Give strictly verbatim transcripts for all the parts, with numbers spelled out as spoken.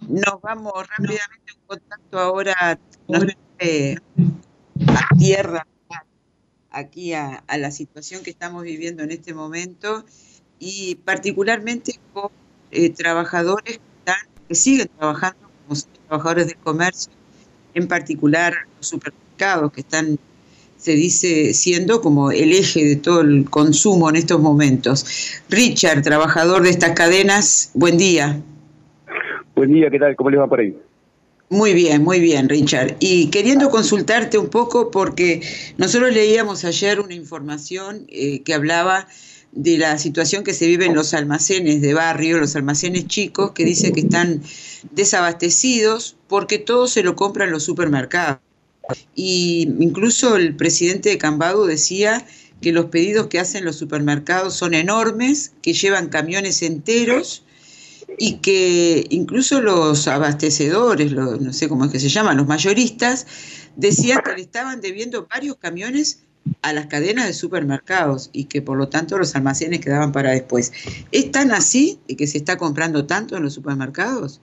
Nos vamos rápidamente en contacto ahora nos, eh, a tierra, aquí a, a la situación que estamos viviendo en este momento y particularmente con eh, trabajadores que, están, que siguen trabajando como trabajadores del comercio, en particular los supermercados que están, se dice, siendo como el eje de todo el consumo en estos momentos. Richard, trabajador de estas cadenas, buen día. Buen día, ¿qué tal? ¿Cómo les va por ahí? Muy bien, muy bien, Richard. Y queriendo consultarte un poco, porque nosotros leíamos ayer una información eh, que hablaba de la situación que se vive en los almacenes de barrio, los almacenes chicos, que dice que están desabastecidos porque todo se lo compran los supermercados. Y incluso el presidente de Cambago decía que los pedidos que hacen los supermercados son enormes, que llevan camiones enteros, y que incluso los abastecedores, los, no sé cómo es que se llaman, los mayoristas, decían que le estaban debiendo varios camiones a las cadenas de supermercados y que por lo tanto los almacenes quedaban para después. ¿Es tan así y que se está comprando tanto en los supermercados?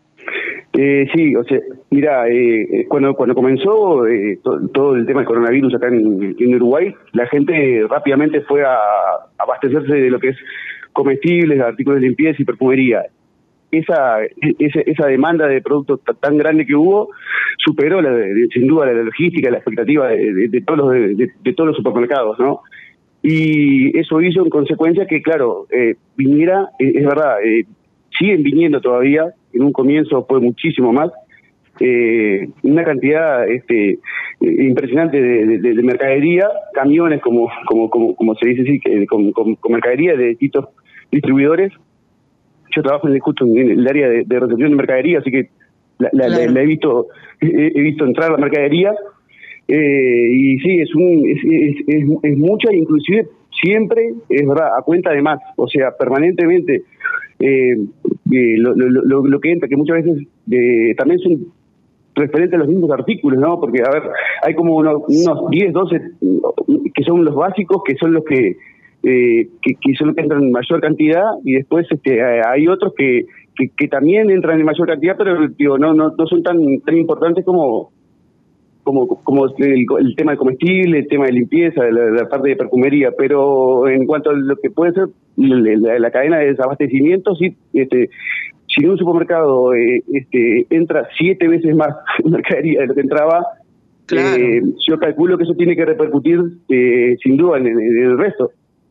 Eh, sí, o sea, mira, eh, cuando cuando comenzó eh, to, todo el tema del coronavirus acá en, en Uruguay, la gente rápidamente fue a, a abastecerse de lo que es comestibles, artículos de limpieza y perfumería. Esa esa, esa demanda de productos tan grande que hubo superó la, de, sin duda la logística, la expectativa de, de, de todos los de, de, de todos los supermercados, ¿no? Y eso hizo en consecuencia que, claro, eh, viniera, eh, es verdad, eh, siguen viniendo todavía. En un comienzo fue muchísimo más, eh, una cantidad este, impresionante de, de, de mercadería, camiones como como como, como se dice así, que, con, con, con mercadería de distintos distribuidores. Yo trabajo en el, justo en el área de, de recepción de mercadería, así que la, la, claro. la, la he visto he, he visto entrar la mercadería, eh, y sí, es, un, es, es, es, es mucha, inclusive siempre, es verdad, a cuenta de más, o sea, permanentemente. Eh, eh, lo, lo, lo, lo que entra, que muchas veces eh, también son referentes a los mismos artículos, ¿no? Porque, a ver, hay como unos, unos diez, doce que son los básicos, que son los que, eh, que, que son los que entran en mayor cantidad, y después este, hay otros que, que, que también entran en mayor cantidad, pero digo, no, no, no son tan, tan importantes como como como el, el tema de comestible, el tema de limpieza, la, la parte de perfumería, pero en cuanto a lo que puede ser la, la cadena de desabastecimiento, sí, este, si en un supermercado eh, este, entra siete veces más mercadería de lo que entraba, claro. eh, yo calculo que eso tiene que repercutir eh, sin duda en, en, en el resto.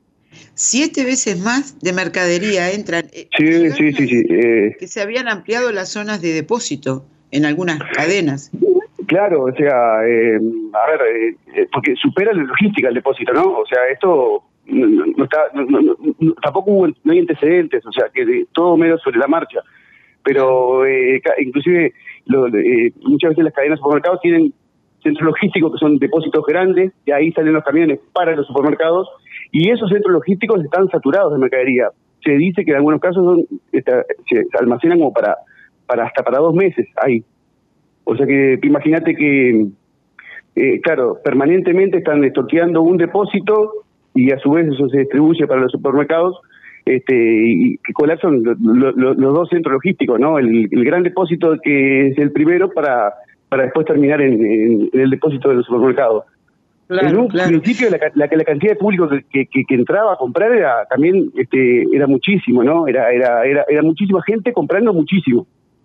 Siete veces más de mercadería entran. Eh, sí, sí, sí, sí. Eh, que se habían ampliado las zonas de depósito en algunas cadenas. Claro, o sea, eh, a ver, eh, porque supera la logística el depósito, ¿no? O sea, esto no, no está, no, no, no, tampoco hubo, no hay antecedentes, o sea, que de, todo medio sobre la marcha. Pero eh, inclusive lo, eh, muchas veces las cadenas de supermercados tienen centros logísticos que son depósitos grandes, y ahí salen los camiones para los supermercados, y esos centros logísticos están saturados de mercadería. Se dice que en algunos casos son, está, se almacenan como para, para hasta para dos meses ahí. O sea que imagínate que, eh, claro, permanentemente están estoqueando un depósito y a su vez eso se distribuye para los supermercados, este, y que colapsan lo, lo, lo, los dos centros logísticos, ¿no? El, el gran depósito que es el primero para para después terminar en, en, en el depósito de los supermercados. Claro, en un claro. principio la, la, la cantidad de público que, que, que entraba a comprar era también este, era muchísimo, ¿no? Era, era, era, era muchísima gente comprando muchísimo.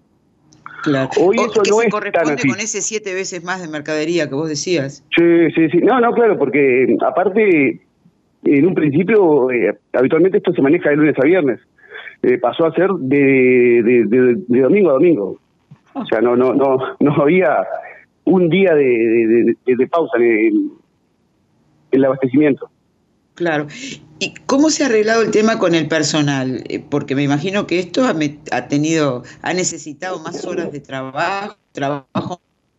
Claro. Hoy o eso que no se es corresponde tan con ese siete veces más de mercadería que vos decías. Sí, sí, sí. No, no, claro, porque aparte, en un principio, eh, habitualmente esto se maneja de lunes a viernes. Eh, pasó a ser de, de, de, de domingo a domingo. O sea, no, no, no, no había un día de, de, de, de pausa en el, en el abastecimiento. Claro. ¿Y cómo se ha arreglado el tema con el personal? Porque me imagino que esto ha, ha tenido, ha necesitado más horas de trabajo, trabajo.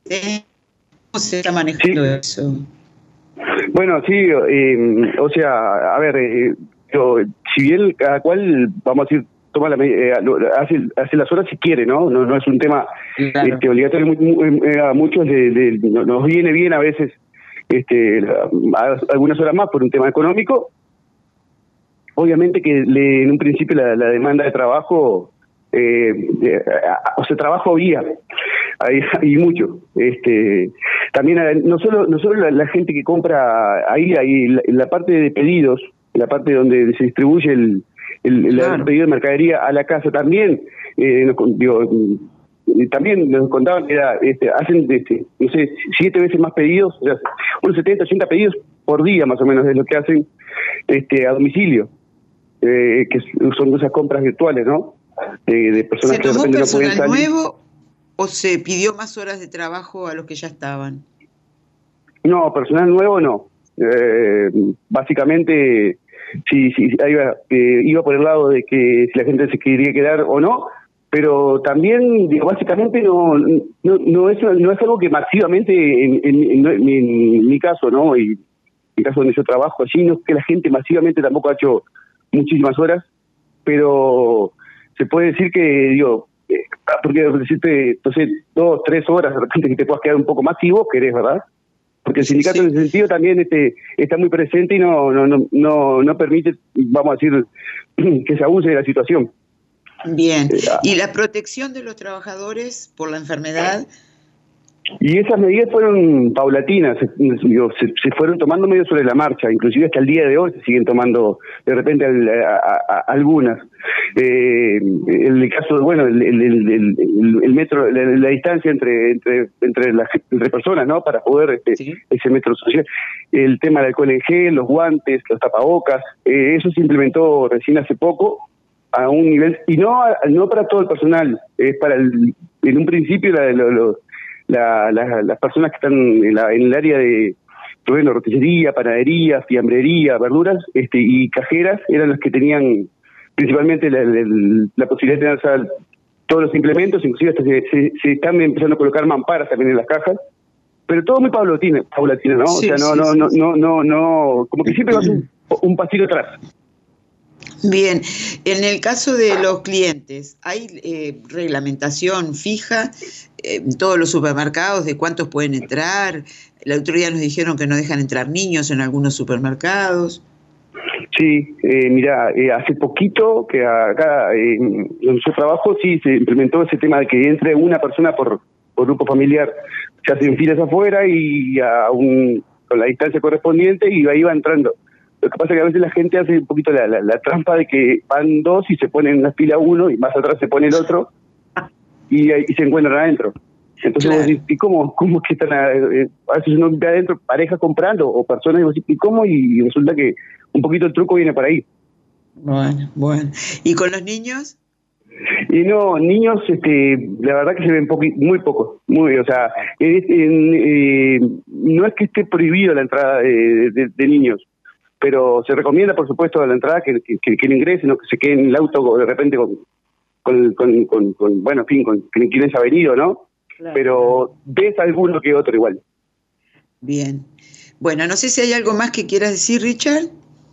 ¿Cómo se está manejando sí. eso? Bueno, sí, eh, o sea, a ver, eh, yo, si bien cada cual, vamos a decir, toma la eh, hace, hace las horas si quiere, ¿no? No, no es un tema claro. este, obligatorio. A muchos de, de, nos viene bien a veces este, a, algunas horas más por un tema económico. Obviamente que le, en un principio la, la demanda de trabajo eh, eh, o sea, trabajo había, hay, hay mucho. Este, también no solo, no solo la, la gente que compra ahí, ahí la, la parte de pedidos, la parte donde se distribuye el, el, claro. el pedido de mercadería a la casa, también, eh, digo, también nos contaban que era, este, hacen este, no sé, siete veces más pedidos, o sea, unos setenta, ochenta pedidos por día más o menos es lo que hacen este, a domicilio, eh, que son esas compras virtuales, ¿no? De, de personas ¿Se que de tomó repente no pueden personal salir. nuevo o se pidió más horas de trabajo a los que ya estaban? No, personal nuevo no. Eh, básicamente, sí, sí, iba, eh, iba por el lado de que si la gente se quería quedar o no, pero también, digo, básicamente no no, no, es, no es algo que masivamente, en, en, en, en, en mi caso, ¿no? Y en mi caso donde yo trabajo allí, no es que la gente masivamente tampoco ha hecho muchísimas horas, pero se puede decir que, digo, eh, porque decirte, entonces, dos, tres horas, de repente que te puedas quedar un poco más si vos querés, ¿verdad? Porque el sindicato sí, sí. en ese sentido también este, está muy presente y no, no, no, no, no permite, vamos a decir, que se abuse de la situación. Bien. ¿Y la protección de los trabajadores por la enfermedad? Y esas medidas fueron paulatinas, se, se, se fueron tomando medio sobre la marcha, inclusive hasta el día de hoy se siguen tomando de repente a, a, a, a algunas. Eh, el caso, bueno, el, el, el, el, el metro, la, la distancia entre entre entre las entre personas, ¿no? Para poder este, ¿sí? ese metro social. El tema del alcohol en gel, los guantes, los tapabocas, eh, eso se implementó recién hace poco a un nivel, y no no para todo el personal, es para el, en un principio la, lo, lo, La, la, las personas que están en, la, en el área de bueno, roticería, panadería, fiambrería, verduras este, y cajeras eran las que tenían principalmente la, la, la posibilidad de tener, o sea, todos los implementos, inclusive hasta se, se, se están empezando a colocar mamparas también en las cajas, pero todo muy paulatino, paulatino, ¿no? Sí, o sea, no, sí, no, sí, no, sí. no, no, no, como que siempre vas un, un pasito atrás. Bien, en el caso de los clientes, ¿hay eh, reglamentación fija eh, en todos los supermercados de cuántos pueden entrar? El otro día nos dijeron que no dejan entrar niños en algunos supermercados. Sí, eh, mira, eh, hace poquito que acá eh, en su trabajo sí se implementó ese tema de que entre una persona por, por grupo familiar. Se hacen filas afuera y a un, con la distancia correspondiente y ahí va entrando. Lo que pasa es que a veces la gente hace un poquito la, la, la trampa de que van dos y se ponen en la fila uno y más atrás se pone el otro y, y se encuentran adentro. Entonces claro. vos decís, ¿y cómo, cómo es que están a, eh, a veces uno ve adentro pareja comprando o personas y vos decís, ¿y cómo? Y resulta que un poquito el truco viene por ahí. Bueno, bueno. ¿Y con los niños? Y no, niños, este, la verdad que se ven poqui, muy pocos, muy, o sea, eh, eh, no es que esté prohibido la entrada de, de, de niños, pero se recomienda, por supuesto, a la entrada que, que, que no ingresen o que se queden en el auto de repente con, con, con, con, con bueno, en fin, con quienes ha venido, ¿no? Claro. Pero ves alguno que otro igual. Bien. Bueno, no sé si hay algo más que quieras decir, Richard.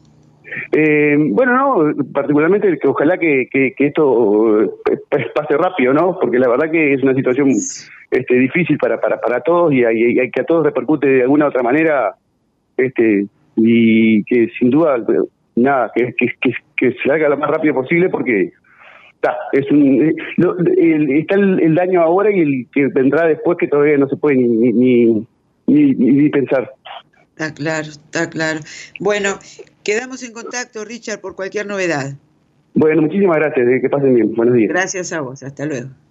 Eh, bueno, no, particularmente que ojalá que, que, que esto pase rápido, ¿no? Porque la verdad que es una situación este, difícil para, para, para todos y, y, y que a todos repercute de alguna u otra manera, este, y que sin duda, nada, que, que, que, que se haga lo más rápido posible porque está, es un, lo, el, está el, el daño ahora y el que vendrá después que todavía no se puede ni, ni, ni, ni, ni pensar. Está claro, está claro. Bueno, quedamos en contacto, Richard, por cualquier novedad. Bueno, muchísimas gracias, que pasen bien. Buenos días. Gracias a vos, hasta luego.